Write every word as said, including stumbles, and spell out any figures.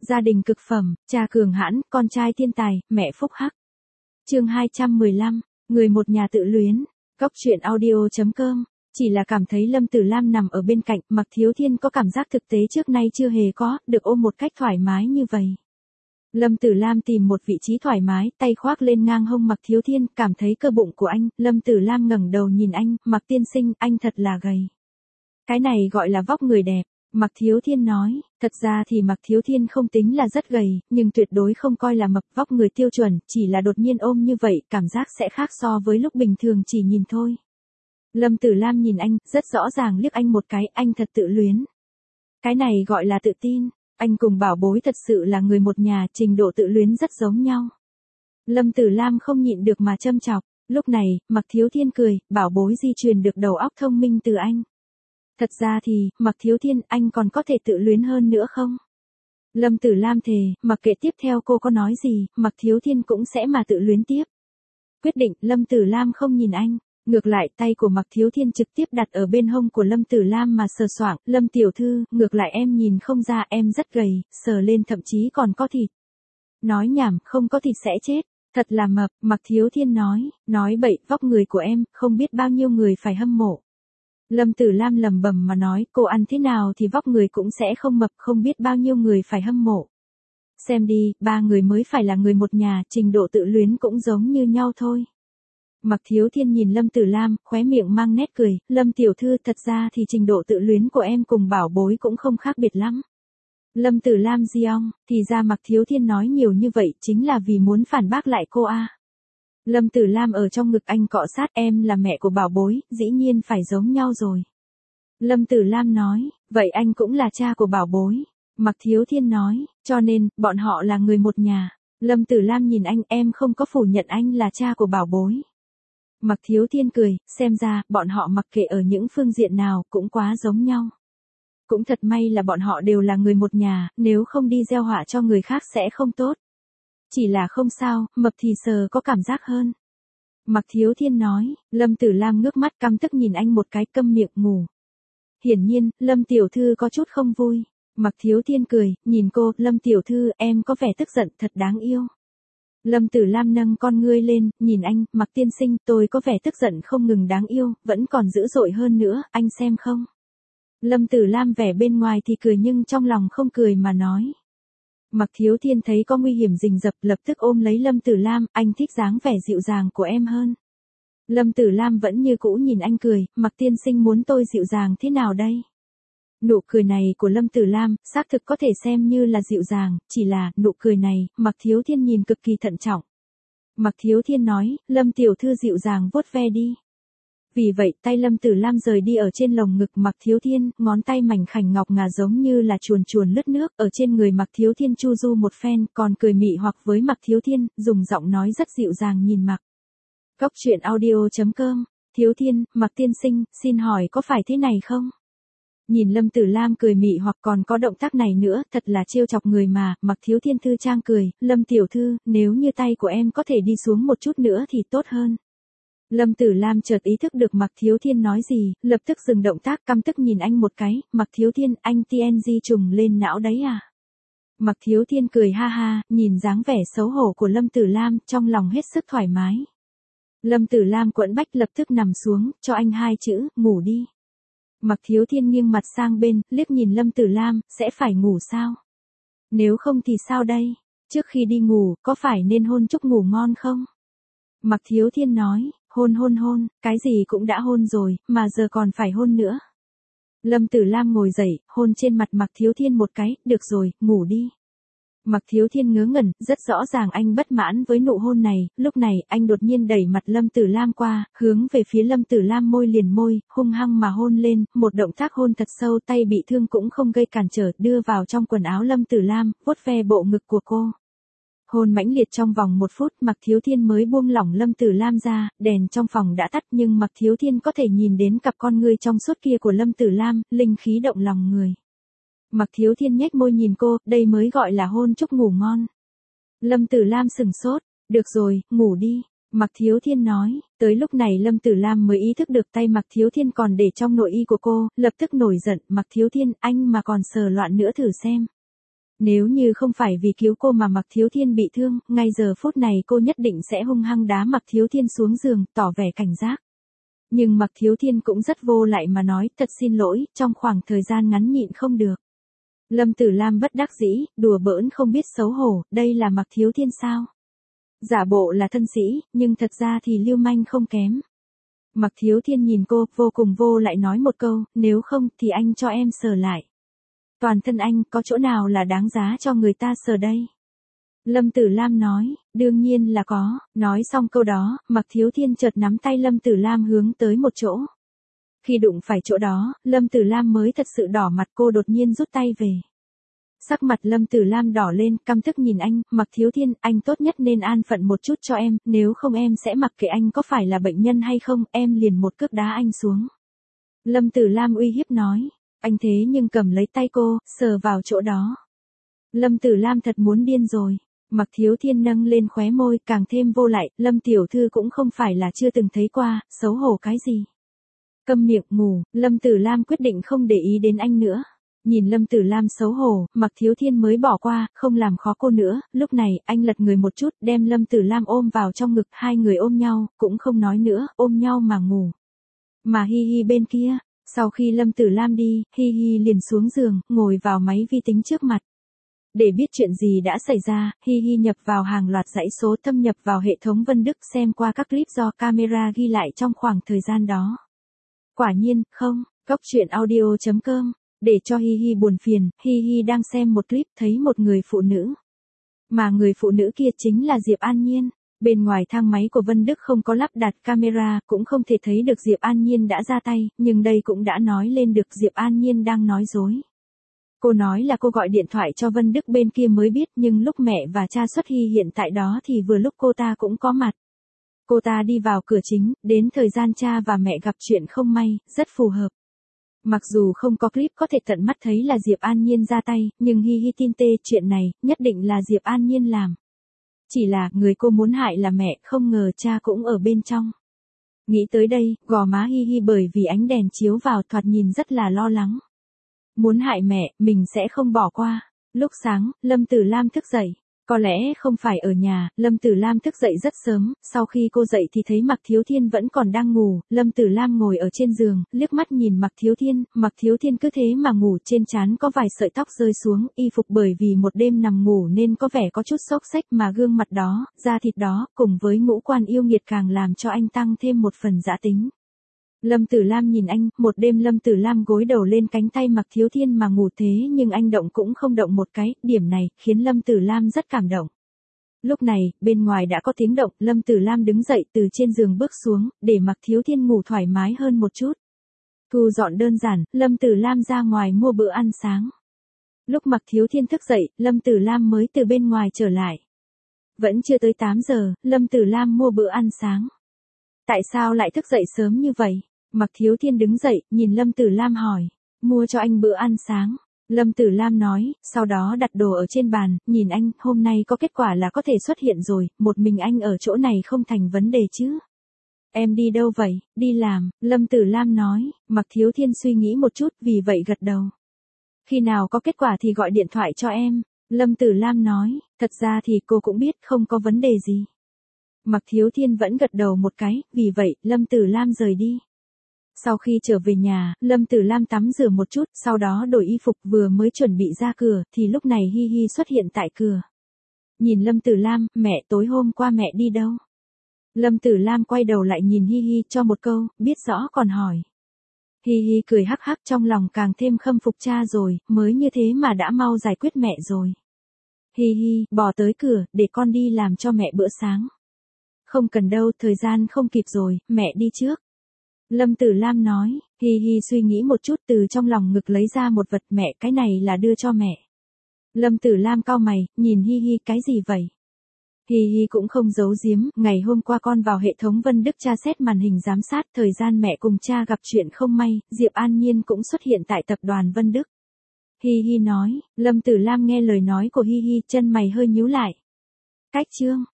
Gia đình cực phẩm, cha cường hãn, con trai thiên tài, mẹ phúc hắc. Chương hai trăm mười lăm, người một nhà tự luyến. Cóc truyện audio chấm com. Chỉ là cảm thấy Lâm Tử Lam nằm ở bên cạnh, Mạc Thiếu Thiên có cảm giác thực tế trước nay chưa hề có, được ôm một cách thoải mái như vậy. Lâm Tử Lam tìm một vị trí thoải mái, tay khoác lên ngang hông Mạc Thiếu Thiên, cảm thấy cơ bụng của anh, Lâm Tử Lam ngẩng đầu nhìn anh, Mạc tiên sinh, anh thật là gầy. Cái này gọi là vóc người đẹp. Mạc Thiếu Thiên nói, thật ra thì Mạc Thiếu Thiên không tính là rất gầy, nhưng tuyệt đối không coi là mập, vóc người tiêu chuẩn, chỉ là đột nhiên ôm như vậy, cảm giác sẽ khác so với lúc bình thường chỉ nhìn thôi. Lâm Tử Lam nhìn anh, rất rõ ràng liếc anh một cái, anh thật tự luyến. Cái này gọi là tự tin, anh cùng bảo bối thật sự là người một nhà, trình độ tự luyến rất giống nhau. Lâm Tử Lam không nhịn được mà châm chọc, lúc này, Mạc Thiếu Thiên cười, bảo bối di truyền được đầu óc thông minh từ anh. Thật ra thì, Mạc Thiếu Thiên, anh còn có thể tự luyến hơn nữa không? Lâm Tử Lam thề, mặc kệ tiếp theo cô có nói gì, Mạc Thiếu Thiên cũng sẽ mà tự luyến tiếp. Quyết định, Lâm Tử Lam không nhìn anh, ngược lại tay của Mạc Thiếu Thiên trực tiếp đặt ở bên hông của Lâm Tử Lam mà sờ soạng, Lâm tiểu thư, ngược lại em nhìn không ra em rất gầy, sờ lên thậm chí còn có thịt. Nói nhảm, không có thịt sẽ chết, thật là mập, Mạc Thiếu Thiên nói, nói bậy, vóc người của em, không biết bao nhiêu người phải hâm mộ. Lâm Tử Lam lẩm bẩm mà nói, cô ăn thế nào thì vóc người cũng sẽ không mập, không biết bao nhiêu người phải hâm mộ. Xem đi, ba người mới phải là người một nhà, trình độ tự luyến cũng giống như nhau thôi. Mạc Thiếu Thiên nhìn Lâm Tử Lam, khóe miệng mang nét cười, Lâm tiểu thư, thật ra thì trình độ tự luyến của em cùng bảo bối cũng không khác biệt lắm. Lâm Tử Lam giong, thì ra Mạc Thiếu Thiên nói nhiều như vậy chính là vì muốn phản bác lại cô a. Lâm Tử Lam ở trong ngực anh cọ sát, em là mẹ của bảo bối, dĩ nhiên phải giống nhau rồi. Lâm Tử Lam nói, vậy anh cũng là cha của bảo bối. Mạc Thiếu Thiên nói, cho nên, bọn họ là người một nhà. Lâm Tử Lam nhìn anh, em không có phủ nhận anh là cha của bảo bối. Mạc Thiếu Thiên cười, xem ra, bọn họ mặc kệ ở những phương diện nào, cũng quá giống nhau. Cũng thật may là bọn họ đều là người một nhà, nếu không đi gieo họa cho người khác sẽ không tốt. Chỉ là không sao, mập thì sờ có cảm giác hơn. Mạc Thiếu Thiên nói, Lâm Tử Lam ngước mắt căm tức nhìn anh một cái, câm miệng ngủ. Hiển nhiên, Lâm tiểu thư có chút không vui. Mạc Thiếu Thiên cười, nhìn cô, Lâm tiểu thư, em có vẻ tức giận, thật đáng yêu. Lâm Tử Lam nâng con ngươi lên, nhìn anh, Mạc tiên sinh, tôi có vẻ tức giận không ngừng đáng yêu, vẫn còn dữ dội hơn nữa, anh xem không? Lâm Tử Lam vẻ bên ngoài thì cười nhưng trong lòng không cười mà nói. Mạc Thiếu Thiên thấy có nguy hiểm rình rập, lập tức ôm lấy Lâm Tử Lam, anh thích dáng vẻ dịu dàng của em hơn. Lâm Tử Lam vẫn như cũ nhìn anh cười, Mạc tiên sinh muốn tôi dịu dàng thế nào đây? Nụ cười này của Lâm Tử Lam, xác thực có thể xem như là dịu dàng, chỉ là, nụ cười này, Mạc Thiếu Thiên nhìn cực kỳ thận trọng. Mạc Thiếu Thiên nói, Lâm tiểu thư dịu dàng vuốt ve đi. Vì vậy, tay Lâm Tử Lam rời đi ở trên lồng ngực Mạc Thiếu Thiên, ngón tay mảnh khảnh ngọc ngà giống như là chuồn chuồn lướt nước, ở trên người Mạc Thiếu Thiên chu du một phen, còn cười mị hoặc với Mạc Thiếu Thiên, dùng giọng nói rất dịu dàng nhìn Mạc. Cóc truyện audio chấm com, Thiếu Thiên, Mạc tiên sinh, xin hỏi có phải thế này không? Nhìn Lâm Tử Lam cười mị hoặc còn có động tác này nữa, thật là trêu chọc người mà, Mạc Thiếu Thiên thư trang cười, Lâm tiểu thư, nếu như tay của em có thể đi xuống một chút nữa thì tốt hơn. Lâm Tử Lam chợt ý thức được Mạc Thiếu Thiên nói gì, lập tức dừng động tác, căm tức nhìn anh một cái, Mạc Thiếu Thiên, anh tê en giê trùng lên não đấy à? Mạc Thiếu Thiên cười ha ha, nhìn dáng vẻ xấu hổ của Lâm Tử Lam, trong lòng hết sức thoải mái. Lâm Tử Lam quẫn bách lập tức nằm xuống, cho anh hai chữ, ngủ đi. Mạc Thiếu Thiên nghiêng mặt sang bên, liếc nhìn Lâm Tử Lam, sẽ phải ngủ sao? Nếu không thì sao đây? Trước khi đi ngủ, có phải nên hôn chúc ngủ ngon không? Mạc Thiếu Thiên nói, hôn hôn hôn, cái gì cũng đã hôn rồi, mà giờ còn phải hôn nữa. Lâm Tử Lam ngồi dậy, hôn trên mặt Mạc Thiếu Thiên một cái, được rồi, ngủ đi. Mạc Thiếu Thiên ngớ ngẩn, rất rõ ràng anh bất mãn với nụ hôn này, lúc này, anh đột nhiên đẩy mặt Lâm Tử Lam qua, hướng về phía Lâm Tử Lam môi liền môi, hung hăng mà hôn lên, một động tác hôn thật sâu, tay bị thương cũng không gây cản trở, đưa vào trong quần áo Lâm Tử Lam, vuốt ve bộ ngực của cô. Hôn mãnh liệt trong vòng một phút, Mạc Thiếu Thiên mới buông lỏng Lâm Tử Lam ra, đèn trong phòng đã tắt nhưng Mạc Thiếu Thiên có thể nhìn đến cặp con ngươi trong suốt kia của Lâm Tử Lam, linh khí động lòng người. Mạc Thiếu Thiên nhếch môi nhìn cô, đây mới gọi là hôn chúc ngủ ngon. Lâm Tử Lam sừng sốt, được rồi, ngủ đi. Mạc Thiếu Thiên nói, tới lúc này Lâm Tử Lam mới ý thức được tay Mạc Thiếu Thiên còn để trong nội y của cô, lập tức nổi giận, Mạc Thiếu Thiên, anh mà còn sờ loạn nữa thử xem. Nếu như không phải vì cứu cô mà Mạc Thiếu Thiên bị thương, ngay giờ phút này cô nhất định sẽ hung hăng đá Mạc Thiếu Thiên xuống giường, tỏ vẻ cảnh giác. Nhưng Mạc Thiếu Thiên cũng rất vô lại mà nói, thật xin lỗi, trong khoảng thời gian ngắn nhịn không được. Lâm Tử Lam bất đắc dĩ, đùa bỡn không biết xấu hổ, đây là Mạc Thiếu Thiên sao? Giả bộ là thân sĩ, nhưng thật ra thì lưu manh không kém. Mạc Thiếu Thiên nhìn cô, vô cùng vô lại nói một câu, nếu không thì anh cho em sờ lại. Toàn thân anh có chỗ nào là đáng giá cho người ta sờ đây? Lâm Tử Lam nói, đương nhiên là có, nói xong câu đó, Mạc Thiếu Thiên chợt nắm tay Lâm Tử Lam hướng tới một chỗ. Khi đụng phải chỗ đó, Lâm Tử Lam mới thật sự đỏ mặt, cô đột nhiên rút tay về. Sắc mặt Lâm Tử Lam đỏ lên, căm tức nhìn anh, Mạc Thiếu Thiên, anh tốt nhất nên an phận một chút cho em, nếu không em sẽ mặc kệ anh có phải là bệnh nhân hay không, em liền một cước đá anh xuống. Lâm Tử Lam uy hiếp nói, anh thế nhưng cầm lấy tay cô, sờ vào chỗ đó. Lâm Tử Lam thật muốn điên rồi. Mạc Thiếu Thiên nâng lên khóe môi, càng thêm vô lại, Lâm tiểu thư cũng không phải là chưa từng thấy qua, xấu hổ cái gì. Câm miệng ngủ, Lâm Tử Lam quyết định không để ý đến anh nữa. Nhìn Lâm Tử Lam xấu hổ, Mạc Thiếu Thiên mới bỏ qua, không làm khó cô nữa, lúc này, anh lật người một chút, đem Lâm Tử Lam ôm vào trong ngực, hai người ôm nhau, cũng không nói nữa, ôm nhau mà ngủ. Mà Hi Hi bên kia, sau khi Lâm Tử Lam đi, Hi Hi liền xuống giường, ngồi vào máy vi tính trước mặt. Để biết chuyện gì đã xảy ra, Hi Hi nhập vào hàng loạt dãy số, thâm nhập vào hệ thống Vân Đức xem qua các clip do camera ghi lại trong khoảng thời gian đó. Quả nhiên, không, Cóc Truyện Audio chấm com. Để cho Hi Hi buồn phiền, Hi Hi đang xem một clip thấy một người phụ nữ. Mà người phụ nữ kia chính là Diệp An Nhiên. Bên ngoài thang máy của Vân Đức không có lắp đặt camera, cũng không thể thấy được Diệp An Nhiên đã ra tay, nhưng đây cũng đã nói lên được Diệp An Nhiên đang nói dối. Cô nói là cô gọi điện thoại cho Vân Đức bên kia mới biết, nhưng lúc mẹ và cha xuất hiện hiện tại đó thì vừa lúc cô ta cũng có mặt. Cô ta đi vào cửa chính, đến thời gian cha và mẹ gặp chuyện không may, rất phù hợp. Mặc dù không có clip có thể tận mắt thấy là Diệp An Nhiên ra tay, nhưng Hi Hi tin tê chuyện này, nhất định là Diệp An Nhiên làm. Chỉ là, người cô muốn hại là mẹ, không ngờ cha cũng ở bên trong. Nghĩ tới đây, gò má Hi Hi bởi vì ánh đèn chiếu vào thoạt nhìn rất là lo lắng. Muốn hại mẹ, mình sẽ không bỏ qua. Lúc sáng, Lâm Tử Lam thức dậy. Có lẽ không phải ở nhà, Lâm Tử Lam thức dậy rất sớm, sau khi cô dậy thì thấy Mạc Thiếu Thiên vẫn còn đang ngủ, Lâm Tử Lam ngồi ở trên giường, liếc mắt nhìn Mạc Thiếu Thiên, Mạc Thiếu Thiên cứ thế mà ngủ, trên trán có vài sợi tóc rơi xuống, y phục bởi vì một đêm nằm ngủ nên có vẻ có chút xốc xếch, mà gương mặt đó, da thịt đó, cùng với ngũ quan yêu nghiệt càng làm cho anh tăng thêm một phần dã tính. Lâm Tử Lam nhìn anh, một đêm Lâm Tử Lam gối đầu lên cánh tay Mạc Thiếu Thiên mà ngủ thế nhưng anh động cũng không động một cái, điểm này, khiến Lâm Tử Lam rất cảm động. Lúc này, bên ngoài đã có tiếng động, Lâm Tử Lam đứng dậy từ trên giường bước xuống, để Mạc Thiếu Thiên ngủ thoải mái hơn một chút. Thu dọn đơn giản, Lâm Tử Lam ra ngoài mua bữa ăn sáng. Lúc Mạc Thiếu Thiên thức dậy, Lâm Tử Lam mới từ bên ngoài trở lại. Vẫn chưa tới tám giờ, Lâm Tử Lam mua bữa ăn sáng. Tại sao lại thức dậy sớm như vậy? Mạc Thiếu Thiên đứng dậy, nhìn Lâm Tử Lam hỏi, mua cho anh bữa ăn sáng. Lâm Tử Lam nói, sau đó đặt đồ ở trên bàn, nhìn anh, hôm nay có kết quả là có thể xuất hiện rồi, một mình anh ở chỗ này không thành vấn đề chứ. Em đi đâu vậy? Đi làm, Lâm Tử Lam nói, Mạc Thiếu Thiên suy nghĩ một chút, vì vậy gật đầu. Khi nào có kết quả thì gọi điện thoại cho em. Lâm Tử Lam nói, thật ra thì cô cũng biết không có vấn đề gì. Mạc Thiếu Thiên vẫn gật đầu một cái, vì vậy, Lâm Tử Lam rời đi. Sau khi trở về nhà, Lâm Tử Lam tắm rửa một chút, sau đó đổi y phục vừa mới chuẩn bị ra cửa, thì lúc này Hi Hi xuất hiện tại cửa. Nhìn Lâm Tử Lam, mẹ tối hôm qua mẹ đi đâu? Lâm Tử Lam quay đầu lại nhìn Hi Hi cho một câu, biết rõ còn hỏi. Hi Hi cười hắc hắc trong lòng càng thêm khâm phục cha rồi, mới như thế mà đã mau giải quyết mẹ rồi. Hi Hi, bỏ tới cửa, để con đi làm cho mẹ bữa sáng. Không cần đâu, thời gian không kịp rồi, mẹ đi trước. Lâm Tử Lam nói, Hi Hi suy nghĩ một chút từ trong lòng ngực lấy ra một vật, mẹ cái này là đưa cho mẹ. Lâm Tử Lam cau mày, nhìn Hi Hi cái gì vậy? Hi Hi cũng không giấu giếm, ngày hôm qua con vào hệ thống Vân Đức tra xét màn hình giám sát, thời gian mẹ cùng cha gặp chuyện không may, Diệp An Nhiên cũng xuất hiện tại tập đoàn Vân Đức. Hi Hi nói, Lâm Tử Lam nghe lời nói của Hi Hi, chân mày hơi nhíu lại. Cách chương